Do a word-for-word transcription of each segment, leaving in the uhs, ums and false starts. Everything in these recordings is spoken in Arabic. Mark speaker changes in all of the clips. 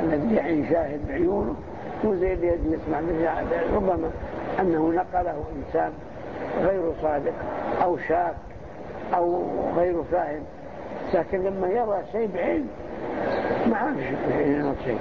Speaker 1: الذي يعين شاهد بعيونه وزي اللي يسمع بالشهادة، ربما أنه نقله إنسان غير صادق أو شاك أو غير فاهم، لكن لما يرى شيء بعين ما عارف شيء.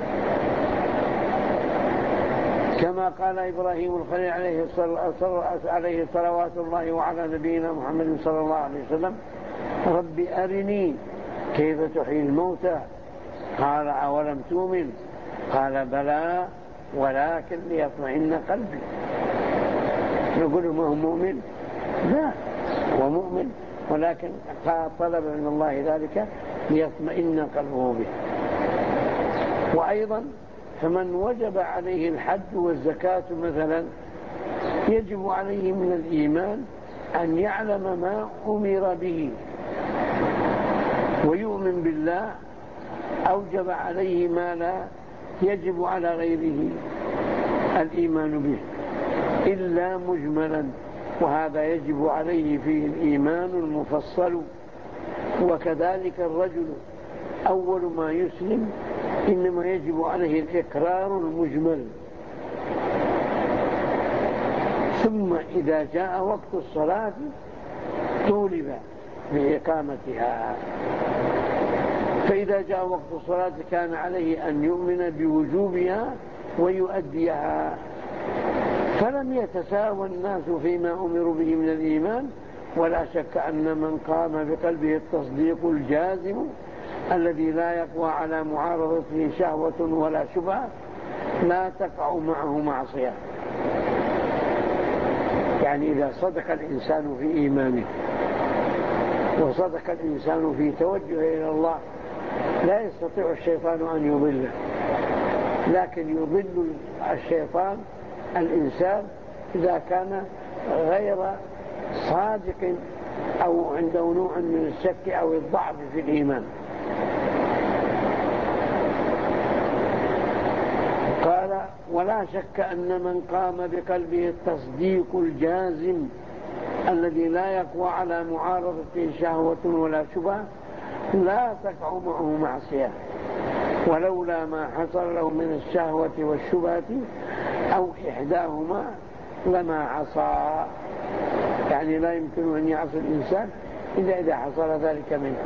Speaker 1: كما قال إبراهيم الخليل عليه صلوات الله وعلى نبينا محمد صلى الله عليه وسلم: رب أرني كيف تحيي الموتى، قال أولم تؤمن، قال بلى ولكن ليطمئن قلبي. نقول ما هو مؤمن؟ لا، هو مؤمن، ولكن طلب من الله ذلك ليطمئن قلبه به. وأيضا فمن وجب عليه الحج والزكاة مثلا، يجب عليه من الإيمان أن يعلم ما أمر به ويؤمن بالله. أوجب عليه ما لا يجب على غيره الإيمان به إلا مجملا، وهذا يجب عليه فيه الإيمان المفصل. وكذلك الرجل أول ما يسلم إنما يجب عليه الإقرار المجمل، ثم إذا جاء وقت الصلاة طولب بإقامتها. فإذا جاء وقت الصلاة كان عليه أن يؤمن بوجوبها ويؤديها. فلم يتساوى الناس فيما أمروا به من الإيمان، ولا شك أن من قام بقلبه التصديق الجازم الذي لا يقوى على معارضته شهوة ولا شبهة لا تقع معه معصية. يعني إذا صدق الإنسان في إيمانه وصدق الإنسان في توجهه إلى الله لا يستطيع الشيطان أن يضله، لكن يضل الشيطان الإنسان إذا كان غير صادق أو عنده نوع من الشك أو الضعف في الإيمان. قال: ولا شك أن من قام بقلبه التصديق الجازم الذي لا يقوى على معارضة شهوة ولا شبهة لا تقع معه معصية، ولولا ما حصل له من الشهوة والشبهة أو إحداهما لما عصى. يعني لا يمكن أن يعصي الإنسان إلا إذا حصل ذلك منه.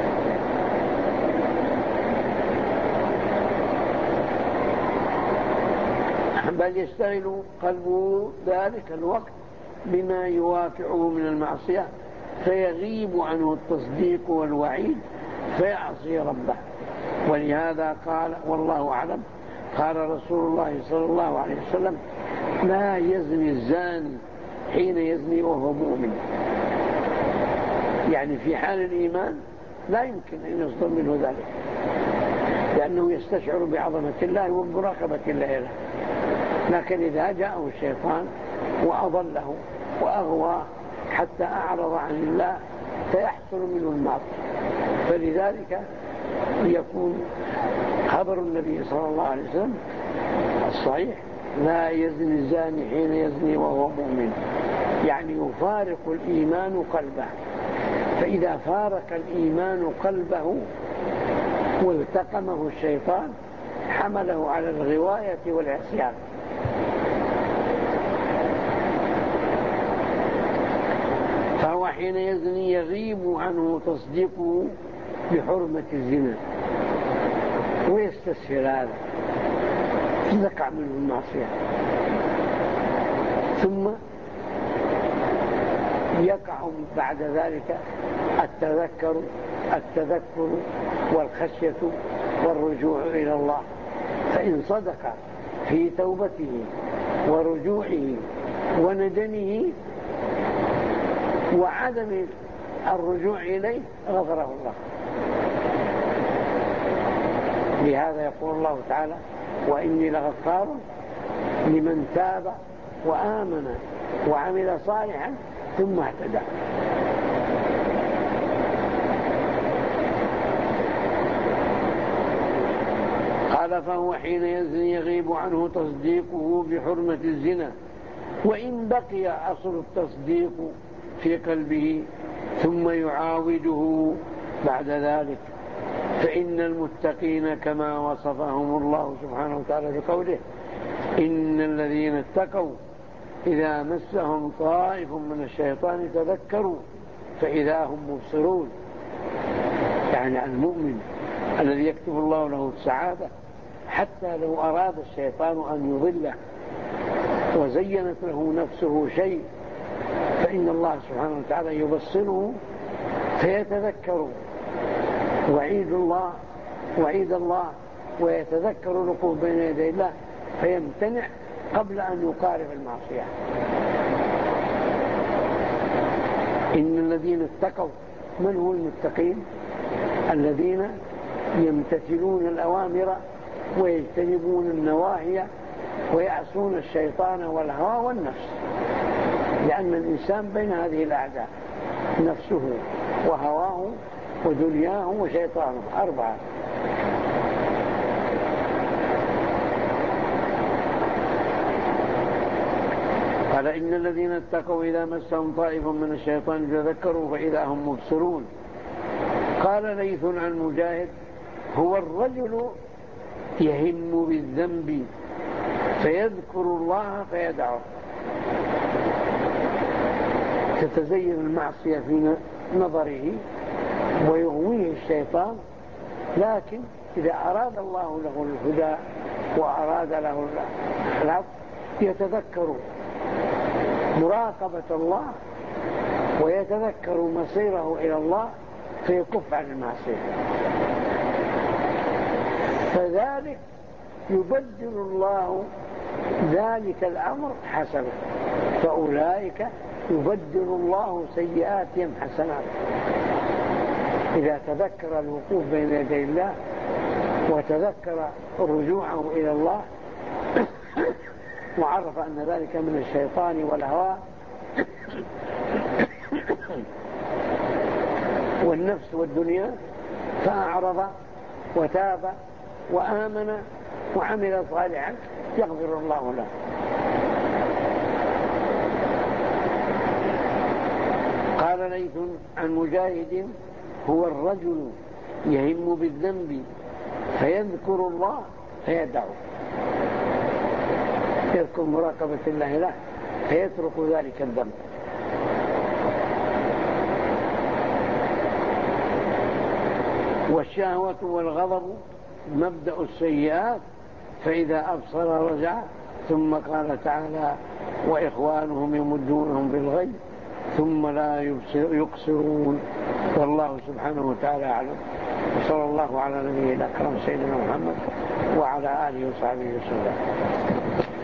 Speaker 1: بل يشتغل قلبه ذلك الوقت بما يواقعه من المعصية فيغيب عنه التصديق والوعيد فيعصي ربه. ولهذا قال والله أعلم قال رسول الله صلى الله عليه وسلم: لا يزني الزاني حين يزني وهو مؤمن. يعني في حال الإيمان لا يمكن أن يصدر منه ذلك، لأنه يستشعر بعظمة الله ومراقبة الله له. لكن إذا جاءه الشيطان وأضله وأغوى حتى أعرض عن الله فيحصل منه المعصية. فلذلك يكون خبر النبي صلى الله عليه وسلم الصحيح: لا يزني الزاني حين يزني وهو مؤمن. يعني يفارق الإيمان قلبه، فإذا فارق الإيمان قلبه والتقمه الشيطان حمله على الغواية والعصيان. فهو حين يزني يغيب عنه تصديقه بحرمة الزنا ويستسهل هذا تقع منه المعصية، ثم يقع بعد ذلك التذكر التذكر والخشية والرجوع إلى الله. فإن صدق في توبته ورجوعه وندمه وعدم الرجوع إليه غفره الله. لهذا يقول الله تعالى: وإني لغفار لمن تاب وآمن وعمل صالحا ثم اهتدى. قال: فهو حين يزني يغيب عنه تصديقه بحرمة الزنا، وإن بقي أصل التصديق في قلبه ثم يعاوده بعد ذلك فإن المتقين كما وصفهم الله سبحانه وتعالى بقوله إن الذين اتقوا إذا مسهم طائف من الشيطان تذكروا فإذا هم مبصرون. يعني المؤمن الذي يكتب الله له السعادة حتى لو أراد الشيطان أن يضله وزينت له نفسه شيء فإن الله سبحانه وتعالى يبصره فيتذكر وعيد الله وعيد الله ويتذكر الوقوف بين يدي الله فيمتنع قبل أن يقارب المعصية. إن الذين اتقوا، من هو المتقين؟ الذين يمتثلون الأوامر ويجتنبون النواهي ويعصون الشيطان والهوى والنفس، لأن الإنسان بين هذه الأعداء نفسه وهواه ودنياه وشيطانه أربعة. قال إن الذين اتقوا إذا مسهم طائف من الشيطان تذكروا فإذا هم مبصرون. قال ليث عن مجاهد هو الرجل يهم بالذنب فيذكر الله فيدعه. تتزين المعصية في نظره ويغويه الشيطان، لكن إذا أراد الله له الهدى وأراد له العفو يتذكر مراقبة الله ويتذكر مصيره إلى الله فيكف عن المعصية، فذلك يبدل الله ذلك الأمر حسنة، فأولئك يبدل الله سيئاتهم حسنات. إذا تذكر الوقوف بين يدي الله وتذكر رجوعه إلى الله وعرف أن ذلك من الشيطان والهوى والنفس والدنيا فأعرض وتاب وآمن وعمل صالحا يغفر الله له. قال ليث عن مجاهد هو الرجل يهم بالذنب فيذكر الله فيدعه، يذكر مراقبة الله له فيترك ذلك الذنب. والشهوة والغضب مبدأ السيئات فإذا أبصر رجع. ثم قال تعالى وإخوانهم يمدونهم بالغي ثم لا يقصرون. والله سبحانه وتعالى أعلم، وصلى الله على نبينا الأكرم سيدنا محمد وعلى آله وصحبه وسلم.